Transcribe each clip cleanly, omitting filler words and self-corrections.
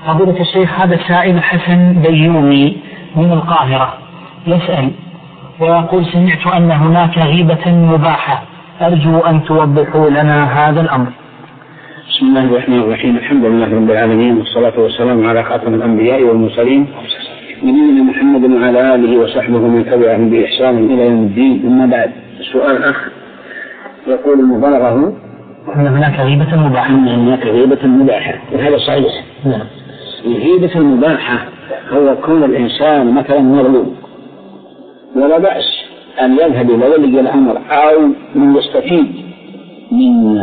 فضيلة الشيخ، هذا السائل حسن بيومي من القاهرة يسأل ويقول: سمعت أن هناك غيبة مباحة، أرجو أن توضحوا لنا هذا الأمر. بسم الله الرحمن الرحيم. الحمد لله رب العالمين، والصلاة والسلام على خاتم الأنبياء والمرسلين نبينا محمد وعلى آله وصحبه ومن تبعهم بإحسان إلى يوم الدين. أما بعد، السؤال الأخ يقول: المبالغة أن هناك غيبة مباحة. هناك غيبة مباحة، وهذا صحيح. الغيبة المباحة هو كون الإنسان مثلا مغلوب ولا بأس أن يذهب إلى ولي الأمر أو من يستفيد من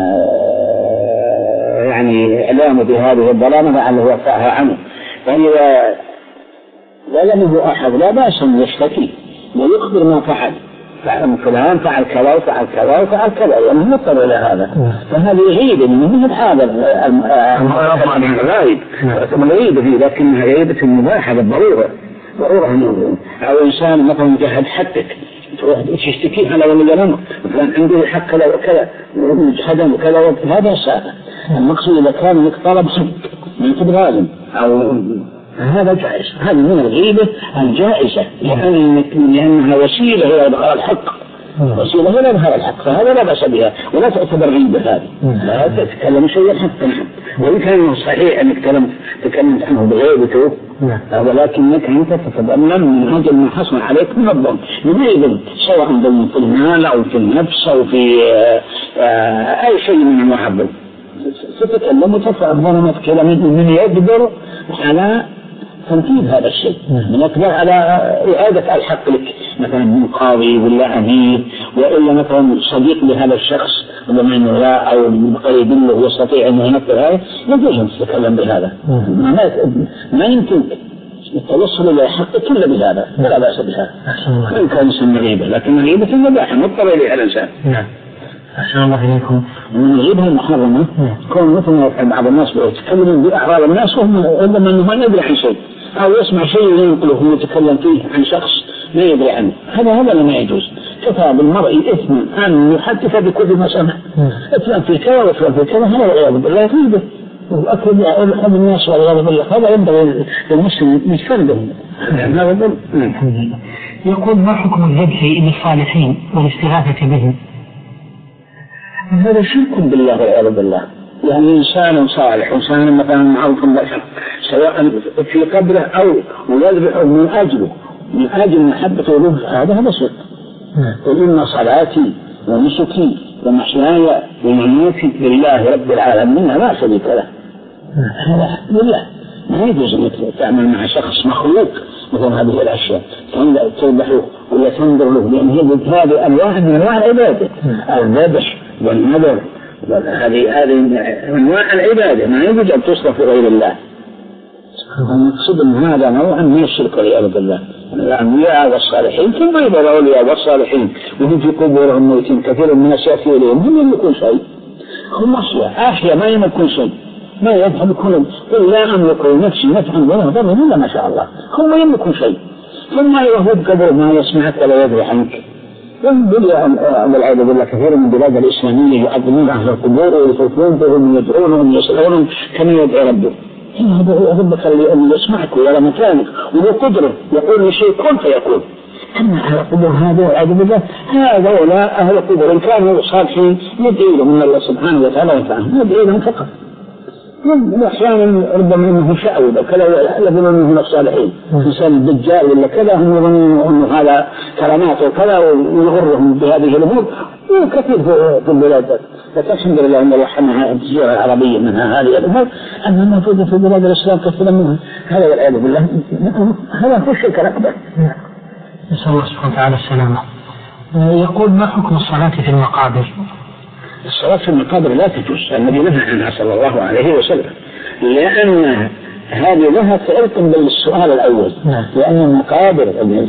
يعني إعلامه بهذه الظلامة لعله يرفعها عنه، فإذا ظلمه أحد لا بأس أن يشتكي ويخبر ما فعل فلان فعل كذا وفعل كذا وفعل كذا، يعني نضطر إلى هذا. فهذه غيبة من هذا الغائب الغيبة فيه، لكنها غيبة مباحة بالضرورة. أو إنسان مثلا جهد حقك تروح تشتكي على ولي الأمر فلان عنده حق كذا وكذا وجهدا وكذا وكذا، هذا سهل. المقصود إذا كان لك طلب حق من قبل غالب أو هذا جائز، هذه من الغيبة الجائزة، لأنها وسيلة إلى إظهار الحق، وسيلة إلى إظهار الحق، فهذا لا بأس بها ولا تعتبر غيبة. هذه لا تتكلم شيء الحق، وإن كان صحيح أنك تكلمت عنه بغيبته، ولكنك أنت تتضمن من أجل ما حصل عليك من الظلم، من أي ظلم، سواء ظلم في المال أو في النفس أو في أي شيء من أنواع الظلم، تتكلم وترفع الظلمات كلام من يقدر على تنفيذ هذا الشيء، من يقدر على إعادة الحق لك، مثلا من قاضي ولا أمير، وإلا مثلا صديق لهذا الشخص ومن لا أو قريب له يستطيع أن ينفذ هذا، يجوز أن تتكلم بهذا. ما يمكن التوصل إلى حق كله بهذا، لا بأس بها، وإن كان يسمى غيبة، لكن الغيبة مباحة مضطر إليها الإنسان. أحسن الله إليكم. من الغيبة المحرمة كون مثلا بعض الناس يتكلمون بأعراض الناس وهم ربما أنه ما يدري عن شيء، أو يسمع شيء ينقله يتكلم فيه عن شخص ما يدري عنه، هذا ما يجوز. كفى بالمرء إثما أن يحدث بكل ما سمع، إثما في كذا وإثما في كذا، هذا والعياذ بالله غيبة وأكل يحب الناس والعياذ بالله، هذا ينبغي للمسلم يجتنبه. يقول: ما حكم الذبح للصالحين والاستغاثة بهم؟ هذا شرك بالله والعياذ بالله. يعني إنسان صالح وإنسان مثلا معروف بالحق سواء في قبره أو يذبح من أجل محبته له، هذا شرك. قل إن صلاتي ونسكي ومحياي ومماتي لله رب العالمين لا شريك له، هذا لله. ما يجوز أن تعمل مع شخص مخلوق مثل هذه الأشياء، تذبحه ولا تنظر له، لأن هذه أنواع من أنواع العبادة، الذبح والنذر، هذه أنواع العبادة ما يجوز أن تصرف غير الله. المقصود أن هذا نوع من الشرك والعياذ بالله. الأنبياء والصالحين ثم يبقى الأولياء والصالحين وهم في قبورهم موتين، كثير من الناس يأتي إليهم هم يملكون شيء، هم أحياء ما يملكون شيء، ما يذهب كلهم، قل لا أملك لنفسي نفعا ولا ضرا إلا ما شاء الله، هم يملكون شيء، ثم يذهب قبر ما يسمعك ولا يدري عنك. والعياذ بالله كثير من البلاد الإسلامية يؤذنون أهل القبور ويطوفون بهم ويدعونهم ويسألونهم كما يدعو ربه. هذا ربك اللي يسمعك ويرى مكانك وله قدرة، يقول لشيء كن فيكون. أما أهل القبور هذا والعياذ بالله هؤلاء أهل القبور إن كانوا صالحين يدعي لهم الله سبحانه وتعالى وينفعهم، يدعي لهم فقط. أحيانا ربما أنه شأوذ وكذا يظنون أنهم الصالحين، مثل الدجال ولا كذا، هم يظنون أنه هذا كرامات وكذا ويغرهم بهذه الأمور، وكثير في البلاد. فالحمد لله أن رحمها الجزيرة العربية منها هذه الأمور، أنها موجودة في بلاد الإسلام كثيرا منها، هذا والعياذ بالله هذا هو الشرك الأكبر. نسأل الله سبحانه وتعالى السلامة. يقول: ما حكم الصلاة في المقابر؟ الصلاة في المقابر لا تجوز، النبي نهى عنها صلى الله عليه وسلم، لأن هذه لها تعلق بالسؤال الأول، لأن المقابر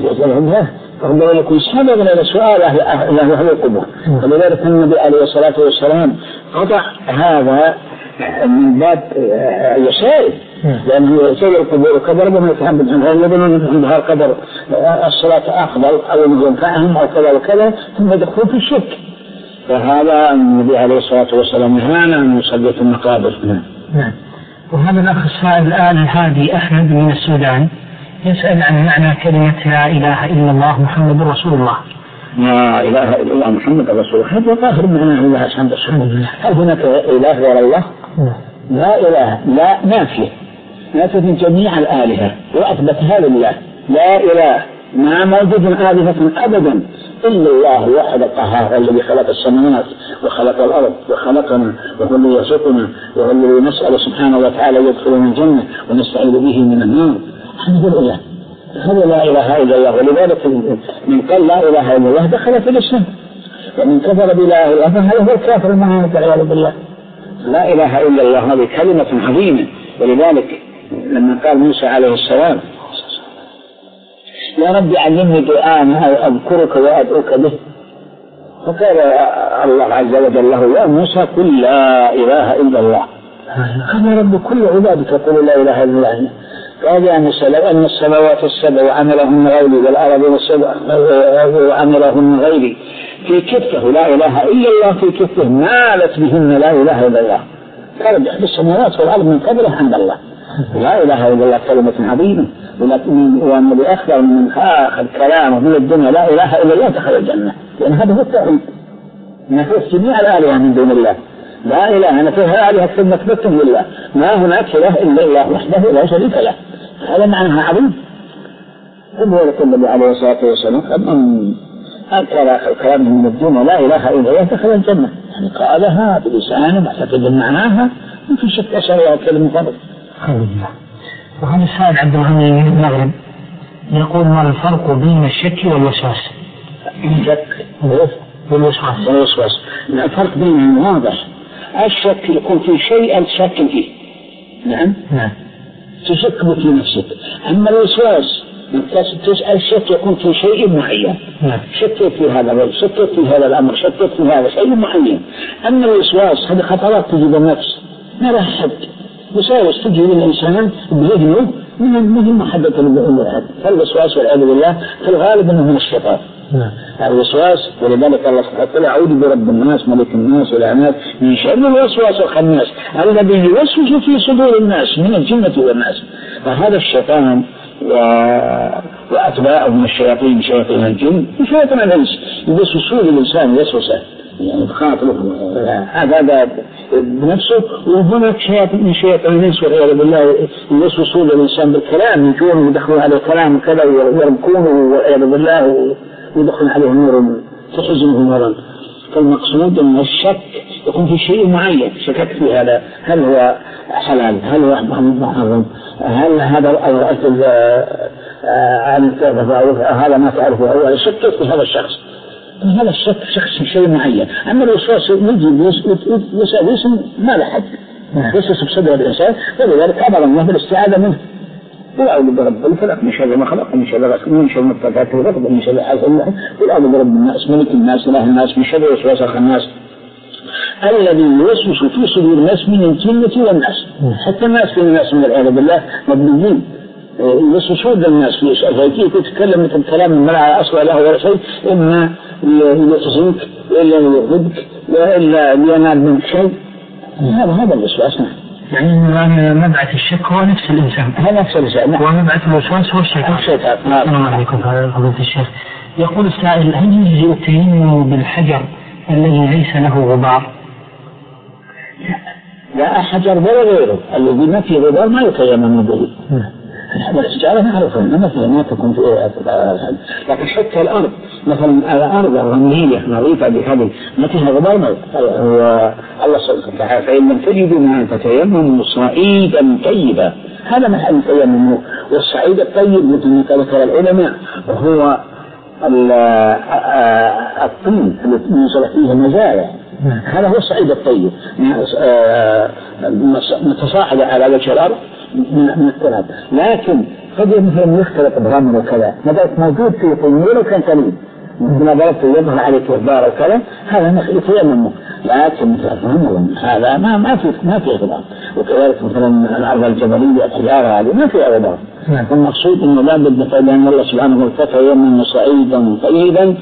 ربما يكون سببا إلى سؤال أهل القبور، فلذلك النبي عليه الصلاة والسلام قطع هذا من باب يسائل، لأنه يسائل القبور كبر ربما يتحمل عنها، يظنون عندها القدر الصلاة أفضل أو ينفعهم أو كذا وكذا، ثم يدخلون في الشرك. فهذا النبي عليه الصلاة والسلام نهانا أن نصلي في المقابر. وهذا الأخ السائل الآن الهادي أحمد من السودان يسأل عن معنى كلمة لا إله إلا الله محمد رسول الله. لا إله إلا الله محمد رسول الله هذا ظاهر معناه الله سبحانه وتعالى. هل هناك إله غير الله؟ لا إله، لا نافية من جميع الآلهة وأثبتها لله. لا إله ما موجود آلهة أبدا إلا الله الواحد القهار الذي خلق السماوات وخلق الأرض وخلقنا وهو الذي يرزقنا وهو الذي نسأل سبحانه وتعالى يدخلنا الجنة ونستعيذ به من النار. هذا الإله، هذا لا إله إلا الله. ولذلك من قال لا إله إلا الله دخل في الإسلام، ومن كفر بلا إله إلا الله فهذا هو الكافر المعاند والعياذ بالله. لا إله إلا الله هذه كلمة عظيمة. ولذلك لما قال موسى عليه السلام يا رب علمني دعاء أذكرك وأدعوك به، فقال الله عز وجل له يا موسى قل لا إله إلا الله. قال رب كل عبادك يقول لا إله إلا الله. قال يا موسى لو أن السماوات السبع وعملهن غيري والأرض السبع وعملهن غيري في كفه لا إله إلا الله في كفه مالت بهن لا إله إلا الله. قال بأحد السماوات والأرض من قبله عند الله. لا إله إلا الله كلمة عظيمة. وأن بأخبر من آخر كلامه من الدنيا لا إله إلا الله دخل الجنة، لأن هذا هو التوحيد. نفس جميع الآلهة من دون الله لا إله، نفسها آلهة ثم تثبتهم لله، ما هناك إله إلا الله وحده لا شريك له. هذا معناها عظيم. وذلك النبي عليه الصلاة والسلام من أكثر كلامه من الدنيا لا إله إلا الله دخل الجنة، يعني قالها بلسانه معتقد معناها ما في شك أشياء كلمة فرق. وهذا السائل عبد الغني من المغرب يقول ما الفرق بين الشك والوسواس؟ الشك والوسواس الفرق بينهم واضح. الشك يكون في شيء أنت شك فيه، نعم تشك في نفسك. أما الوسواس الشك يكون في شيء معين، شكك في هذا شكك في هذا الأمر شكك في هذا شيء معين. أما الوسواس هذه خطرات تجي بالنفس ما لها حد، وساوس تجي للإنسان بذهنه من محبة الوعد. فالوسواس والعياذ بالله في الغالب أنه من الشيطان الوسواس. ولذلك الله سبحانه وتعالى أعوذ برب الناس ملك الناس والعناس من شر الوسواس الخناس الذي يوسوس في صدور الناس من الجنة والناس. فهذا الشيطان وأتباعه من الشياطين شياطين الجن وشياطين الإنس يوسوسون للإنسان وسوسة يعني بخاطره هذا بنفسه. وهناك شياطين من شياطين الإنس والعياذ بالله يوسوسون للإنسان بالكلام يجون يدخلون عليه كلام كذا ويرمكونه والعياذ بالله ويدخلون عليه نور تحزنه نورا. فالمقصود أن الشك يكون في شيء معين شكك في هذا هل هو حلال هل هو محرم هل هذا هذا ما تعرفه هو يشكك في هذا الشخص. هذا الشك شخص شيء معين. أما الوسواس يجي يوسوس ما له حد يوسوس بصدر الإنسان. ولذلك أمر الله بالاستعاذة منه والأعوذ برب الفلق من شر ما خلق من شر غاسق من شر مضطرات الغضب من شر حاسد والأعوذ برب الناس ملك الناس إله الناس من شر الوسواس الخناس الذي يوسوس في صدور الناس من الجنة والناس. حتى الناس في الناس من العياذ بالله مبنيين يوسوسون للناس في شيء فيجيك يتكلم مثل كلام من على أصل له ولا شيء إما يحزنك وإلا يغضبك وإلا ينال منك شيء. هذا الوسواس. يعني مبعث الشك هو نفس الإنسان نفس الإنسان ومبعث الوسواس هو الشيطان. السلام عليكم فضيلة الشيخ. يقول السائل هل يجزئ التيمم بالحجر الذي ليس له غبار؟ لا حجر ولا غيره الذي ما فيه غبار ما يتيمم به. الحجارة نعرفها ما تكون في لكن حتى الأرض مثلا الأرض الرملية نظيفة بهذه ما فيها غبار الله سبحانه وتعالى فإن لم تجدوا ما فتيمموا صعيدا طيبا. هذا محل التيمم. والصعيد الطيب مثل ما ذكر العلماء وهو الطين التي يوصل فيه مزايا. هذا هو الصعيد الطيب متصاعد على وجه الأرض من التراب. لكن قد مثلا يختلط برمل وكذا ما موجود في طينه وكان قليل مثل ضربت يظهر عليك غبار وكذا هذا يتيمم. لكن مثلا هذا ما في غبار. وكذلك مثلا الأرض الجبلية الحجارة هذه ما فيها غبار. المقصود انه لا بد فإن الله سبحانه وتعالى يمن صعيدا طيبا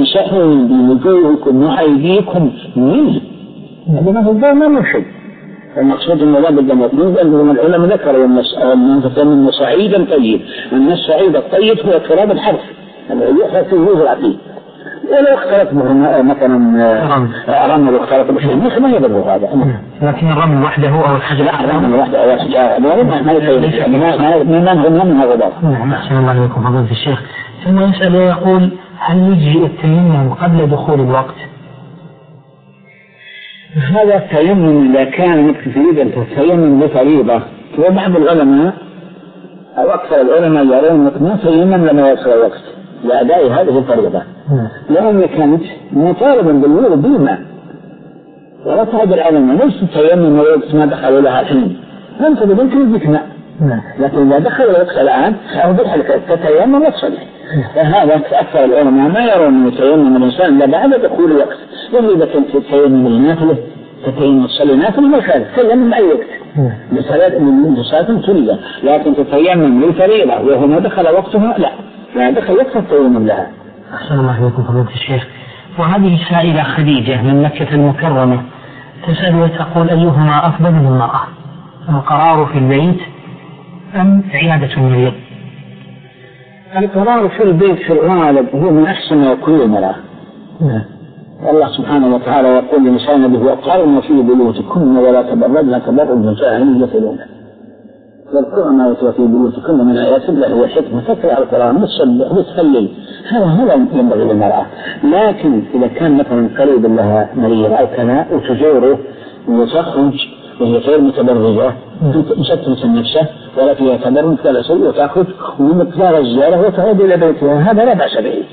فامسحوا بوجوهكم وأيديكم منه. هذا ما هو ما له شيء. المقصود أنه لا بد من يكون، لأنه العلماء ذكروا أن صعيدا طيب، أن الصعيد الطيب هو تراب الحرث يحرث فيه ويزرع فيه، ولو اختلط به مثلا رمل واختلط بشيء ما يضر هذا. لكن الرمل وحده أو الحجر، الرمل وحده أو الحجر ما يصير ما منها غبار. أحسن الله عليكم فضيلة الشيخ. ثم يسأل ويقول: هل يجزئ التيمم قبل دخول الوقت؟ هذا التيمم إذا كان مكتفيا تتيمم بفريضة، وبعض العلماء أو أكثر العلماء يرون أنك ما تيمم لما يصل الوقت لأداء هذه الفريضة، لأن كانت مطالبا بالوضوء بالماء، ولا تعد العلماء ليس تيمم الوقت ما دخلوا لها الحين، أنت يمكن يجيك ماء، لكن إذا دخل الوقت الآن أوضح لك تتيمم وتصلي. فهذا أكثر العلماء ما يرون أن يتيمم الإنسان إلا بعد دخول الوقت، يعني إذا كنت تتيمم النافلة تتيمم تصلي نافلة ما يخالف، تتيمم أي وقت بصلاة كلها، لكن تتيمم للفريضة وهو ما دخل وقتها لا دخل وقت التيمم لها. أحسن الله عليكم فضيلة الشيخ. وهذه السائلة خديجة من مكة المكرمة تسأل وتقول: أيهما أفضل للمرأة، القرار في البيت أم عيادة المريض؟ القرار في البيت في الغالب هو من أحسن ما يكون للمرأة. الله سبحانه وتعالى يقول لنسائنا: وقرن في بيوتكن ولا تبرجن تبرج الجاهلية الأولى. واذكرن ما يتلى في بيوتكن من آيات الله والحكمة، تقرأ القرآن وتصلي وتهلل، هذا ينبغي للمرأة. لكن إذا كان مثلا قريب لها مريض أو كذا وتزوره وتخرج وهي غير متبرجة تشتت نفسه ولا فيها تبرج ولا شيء، وتأخذ ومقدار الزيارة وتعود إلى بيتها، هذا لا بأس به،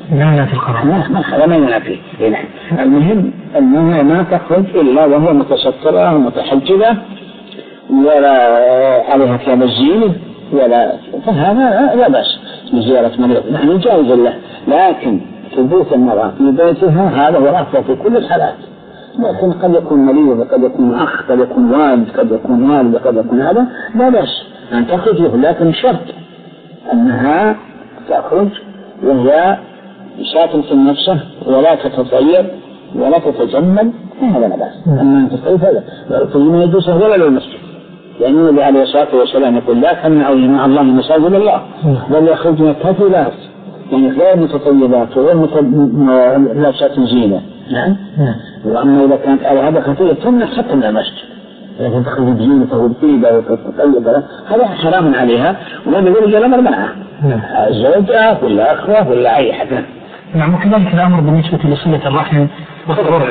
ما ينافي. المهم أنها ما تخرج إلا وهو متسترة ومتحجبة ولا عليها ثياب الزينة ولا، فهذا لا بأس بزيارة مريض، نحن جائز له. لكن ثبوت المرأة في بيتها هذا هو الأفضل في كل الحالات. لكن قد يكون مريض، قد يكون أخ، قد يكون والد، قد يكون والد، قد يكون هذا، لا بأس أن تخرج له، لكن شرط أنها تخرج وهي ساكنة نفسه ولا تتطير ولا تتجمل، هذا لا بأس. أما أن تطيب هذا فيما يجوز ولا للمسجد، لأن النبي عليه الصلاة والسلام يقول: لا تمنعوا إماء الله مساجد الله، بل يخرجن كافلات، يعني غير متطيبات وغير لابسات زينة. نعم. وأما إذا كانت على هذا خفية تمنع حتى من المسجد، لكن تخرج بزينة وبطيبة وتطيب هذا حرام عليها، ولا يقول الأمر معها زوجة ولا أخوة ولا أي حد. نعم. وكذلك الأمر بالنسبة لصلة الرحم وحضور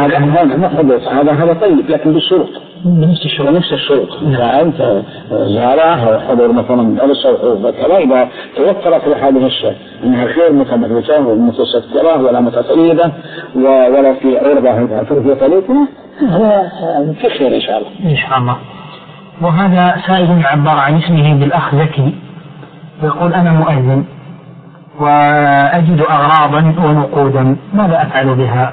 هذا طيب، لكن بالشروط، نفس الشروط. أنت زارة أو حضور مثلا أرس أو كذا، إذا توفرت هذه الشيء أنها غير متبرجة ومتسترة ولا متطيبة ولا في عرضة في طريقها، هذا في خير إن شاء الله. إن شاء الله. وهذا سائل عبر عن اسمه بالأخ ذكي، يقول: أنا مؤذن وأجد أغراضا ونقودا، ماذا أفعل بها؟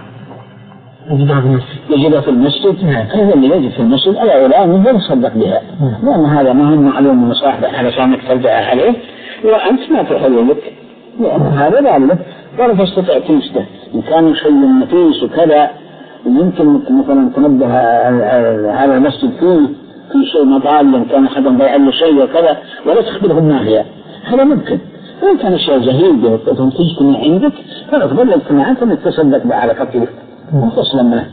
يجدها في المسجد. هذا اللي يجد في المسجد الأولى يتصدق بها، لأن هذا ما هو معلوم من صاحبه علشان ترجع عليه، وأنت ما تحل لك، لأن هذا ذلك ولا تستطيع تمسكه. إن كان شيء نفيس وكذا يمكن مثلا تنبه على المسجد في شيء مضال، إن كان أحد ضيع له شيء وكذا ولا تخبره الناهية، هذا ممكن. وإن كان الشيء زهيد وتجتمع عندك فأفضل الاجتماعات أن تصدق بها على فكرة وتصل منه.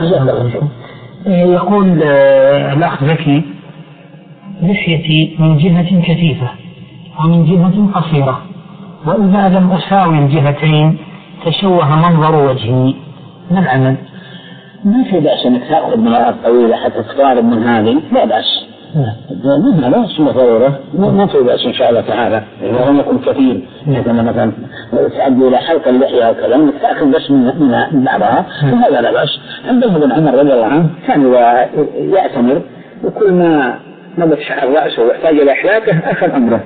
يقول الأخ ذكي: لحيتي من جهة كثيفة ومن جهة قصيرة، وإذا لم أساوي الجهتين تشوه منظر وجهي، ما العمل؟ ما في بأس أنك تأخذ مرأة طويلة حتى تقارب من هذه، لا بأس. لا اسمه ضرورة، ما في بأس إن شاء الله تعالى. إذا لم يكن كثير مثلا تعدي إلى حلق اللحية وكذا أنك تأخذ بس من بعضها، وهذا لا بأس. عندما ابن عمر رضي الله عنه كان يعتمر، وكل ما نبت شعر رأسه ويحتاج إلى إحلاقه أخذ أمره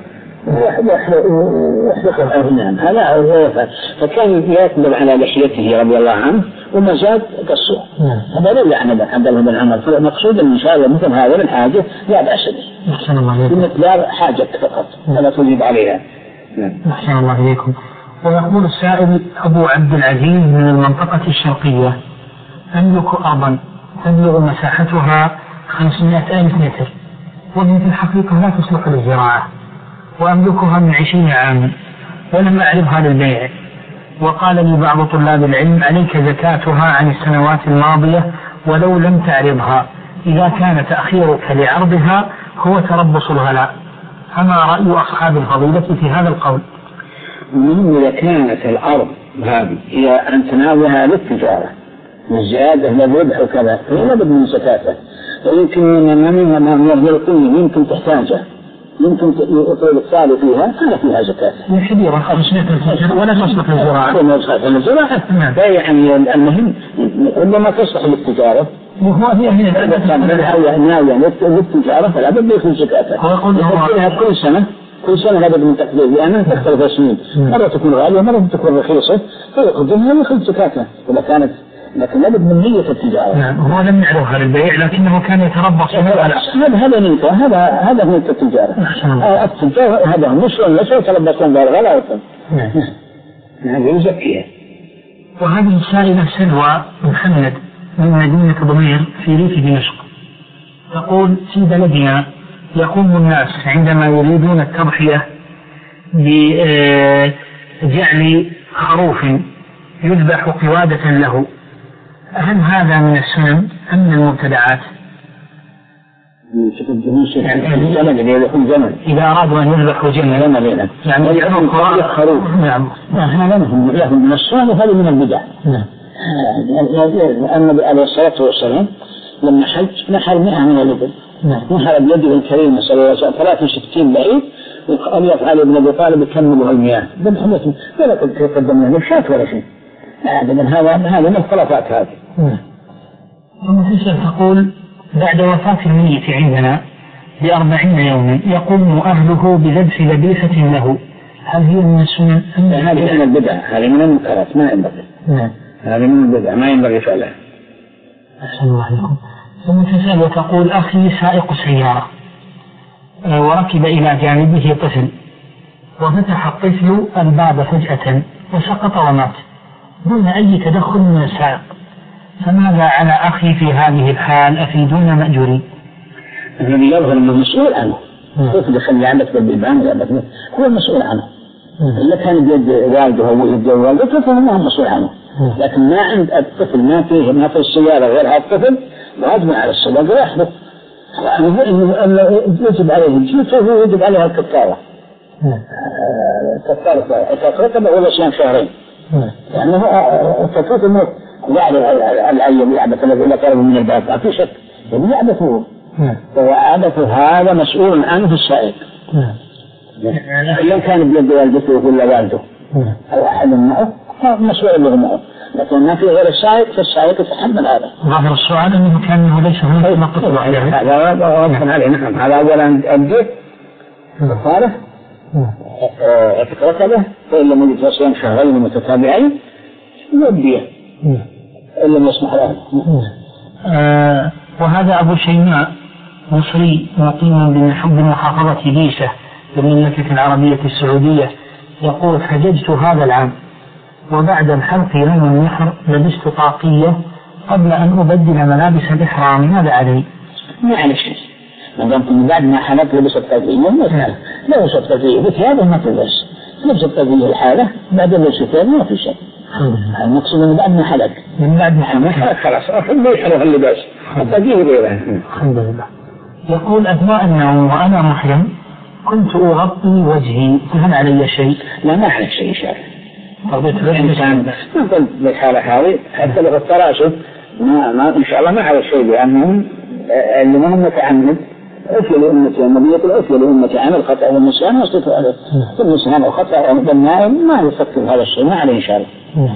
ويحلقه الأغنام، هذا هو. فكان يكذب على لحيته رضي الله عنه وما زاد قصه. هذا لا يعني عبد الله بن عمر. فالمقصود إن شاء الله مثل هذا الحاجة لا بأس به، أحسن الله عليكم، بمقدار حاجة فقط فلا تجيب عليها. أحسن الله عليكم. ويقول السائل: أبو عبد العزيز من المنطقة الشرقية، أملك أرضا تبلغ مساحتها 500,000 متر، وهي في الحقيقة لا تصلح للزراعة، وأملكها من 20 عاما ولم أعرضها للبيع. وقال لي بعض طلاب العلم: عليك زكاتها عن السنوات الماضية ولو لم تعرضها، إذا كان تأخيرك لعرضها هو تربص الغلاء. فما رأي أصحاب الفضيلة في هذا القول؟ المهم إذا كانت الأرض هذه هي أن تناولها للتجارة والزيادة للربح وكذا فهي لابد من زكاتها، ويمكن من يقول يمكن تحتاجه، يمكن يطول الثالث فيها أنا فيها زكاة. هي كبيرة 500 ولا تصلح للزراعة. ولا تصلح للزراعة. لا يعني المهم عندما تصلح للتجارة وهو هي ناوية للتجارة فلا بد يخرج زكاتها. كل سنة لابد من تقدير لأنها تختلف السنين، مرة تكون غالية مرة تكون رخيصة فيقدمها ويخرج زكاتها إذا كانت، لكن لابد من نية التجارة. نعم هو لم يعرفها للبيع لكنه كان يتربص. هذا نيته، هذا نية التجارة. التجارة هذا مش يتربصون بالغلا وكذا. نعم يزكيها. وهذه السائلة سلوى محمد من مدينة ضمير في ريف دمشق تقول: في بلدنا يقوم الناس عندما يريدون التضحية بجعل خروف يذبح قوادة له، هل هذا من السنن أم من المبتدعات؟ إذا أرادوا أن يذبحوا جملا يعني يذبحوا خروف. نعم هذا لهم من السنن وهذا من البدع. النبي عليه الصلاة والسلام لما حج نحر 100 من الإبل، نحر بيده الكريمة صلى الله عليه وسلم 63 بعيد، وقال يفعل ابن أبي طالب يكمله المياه بمحمد ولا تقدم له شات ولا شيء. هذا من الخلافات هذه. ثم تقول: بعد وفاة الميت عندنا ب40 يوما يقوم أهله بذبح ذبيحة له، هل هي من السنن؟ هذه من البدع، هذه من المنكرات ما ينبغي. هذه من البدع ما ينبغي فعلها. أحسن الله عليكم. ثم تسأل وتقول: أخي سائق سيارة وركب إلى جانبه طفل وفتح الطفل الباب فجأة وسقط ومات دون أي تدخل من السائق، فماذا على أخي في هذه الحال؟ أفيدون مأجورين. الذي يظهر أنه مسؤول عنه الطفل يخلي عندك بالبيبان هو المسؤول عنه. إذا كان بيد والده أو يد والده فهو مسؤول عنه، لكن ما عند الطفل ما في السيارة غير هذا الطفل واجب على السواق يحدث أنه يجب عليه الجلسة ويجب عليها الكفارة. الكفارة ولا صيام شهرين، لأنه التفوت الموت يعني العيب يعبث الذي لا قرب من الباب ما في شك يعبثه، وعبثه هذا مسؤول عنه السائق. إذا كان بيد والدته ولا والده أو أحد معه مسؤول له معه، لكن ما في غير السائق فالسائق يتحمل هذا. ظاهر السؤال أنه كان ليس هناك نقطة عليه. هذا واضح عليه. نعم هذا أولا أبديه صالح اعتقاده فإن لم يجد صيام شهرين متتابعين يبديه إن لم يسمح له. وهذا أبو شيماء مصري مقيم بمحافظة بيشة بالمملكة العربية السعودية يقول: حججت هذا العام وبعد الحلق يوم النحر لبست طاقية قبل أن أبدل ملابس الإحرام، ماذا علي؟ ما على شيء، ما دامت من بعد ما حلقت لبست طاقية لا لبست طاقية بثيابه ما تلبس، لبست طاقية الحالة بعد اللبستين ما في شيء. المقصود من بعد ما حلق، من بعد ما حلق خلاص ما يحرق اللباس الطاقية غيره. الحمد لله. يقول: أثناء النوم وأنا محرم كنت أغطي وجهي، هل علي شيء؟ لا ما عليك شيء شرعي. تربية الإنسان نقول بالحالة هذه حتى لو التراشف ما إن شاء الله ما على شيء، لأنهم اللي ما هم متعمد أفيا لأمة النبي يقول أفيا لأمة عمل خطأ والنسيان وصفة عليه النسيان وخطأ والنائم ما يفكر هذا الشيء ما عليه إن شاء الله.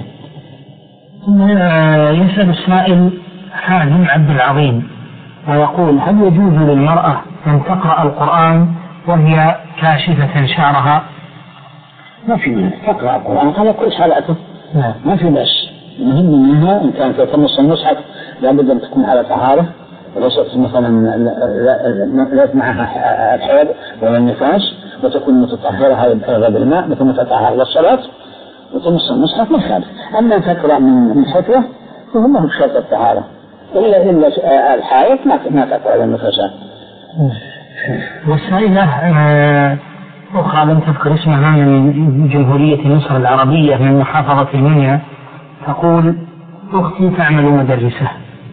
يسأل السائل حازم عبد العظيم ويقول: هل يجوز للمرأة أن تقرأ القرآن وهي كاشفة شعرها؟ ما في منها تقرأ القرآن على كل حالاته ما في بس، المهم منها إن كانت تمس المصحف لابد أن تكون على طهارة، وليست مثلا لا معها الحيض ولا النفاس، وتكون متطهرة هذا بالماء مثل ما تطهر للصلاة وتمس المصحف ما خالف. أما تقرأ من فتوى فهو ما هو بشرط الطهارة، إلا الحائط ما تقع النفساء. والسائلة أخرى لم تذكر اسمها من جمهورية مصر العربية من محافظة المنيا، تقول: أختي تعمل مدرسة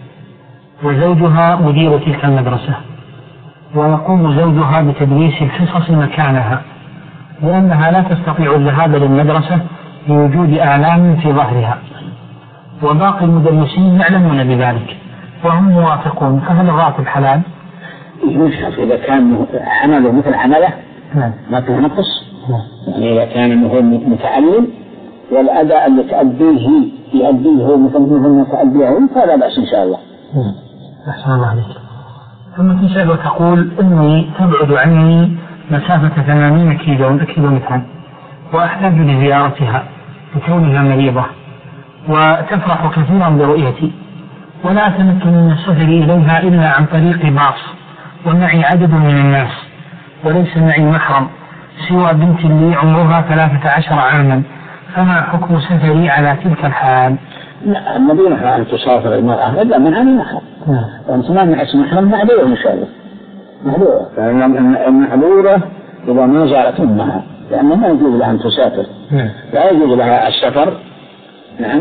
وزوجها مدير تلك المدرسة، ويقوم زوجها بتدريس الحصص مكانها لأنها لا تستطيع الذهاب للمدرسة لوجود أعلام في ظهرها، وباقي المدرسين يعلمون بذلك وهم موافقون، فهل الراتب حلال؟ يشوف إذا كان عمله مثل عمله ما فيه نقص، يعني إذا كان أنه متعلم والأداء اللي يؤديه هو مثل ما تؤديه فلا بأس إن شاء الله. أحسن الله عليك. ثم تسأل وتقول: إني تبعد عني مسافة 80 كيلومترا وأحتاج لزيارتها لكونها مريضة وتفرح كثيرا برؤيتي، ولا أتمكن من السفر إليها إلا عن طريق باص، ومعي عدد من الناس وليس معي محرم سوى بنت لي عمرها 13 عاما، فما حكم سفري على تلك الحال؟ لا، المدينة أن تسافر المرأة إلا من عن المحرم، وأنت ما معك محرم معذورة إن شاء الله، معذورة، فإن المعذورة إذا ما زارت أمها لأنه ما يجوز لها أن تسافر، لا يجوز لها السفر. نعم،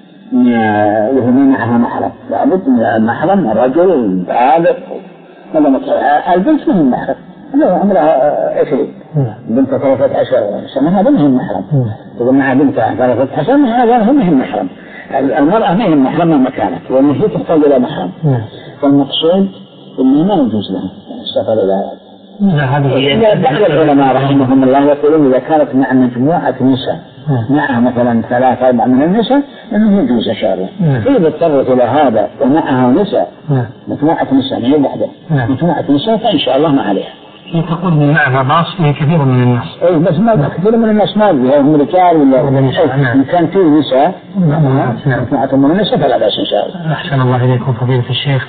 وهو معها محرم، لابد من المحرم الرجل البالغ، البنت من المحرم عمرها 20 بنت 13 سنة هذا مهم محرم، إذا معها بنت 13 سنة هذا مهم محرم. المرأة ما هي محرم من مكانك وأنه هي تحتاج إلى محرم، فالمقصود أنه ما يجوز لها السفر إلى بعض العلماء رحمهم الله يقولون إذا كانت مع مجموعة نساء معها مثلا 3-4 من النساء أنه يجوز إن شاء الله. إذا اضطرت إلى هذا ومعها نساء مجموعة نساء هي وحدة مجموعة نساء فإن شاء الله ما عليها. تقول من معها باص من كثير من الناس. بس ما كثير من الناس ما هم رجال ولا نساء. إن كان فيه نساء مجموعة من النساء فلا بأس إن شاء الله. أحسن الله إليكم فضيلة الشيخ.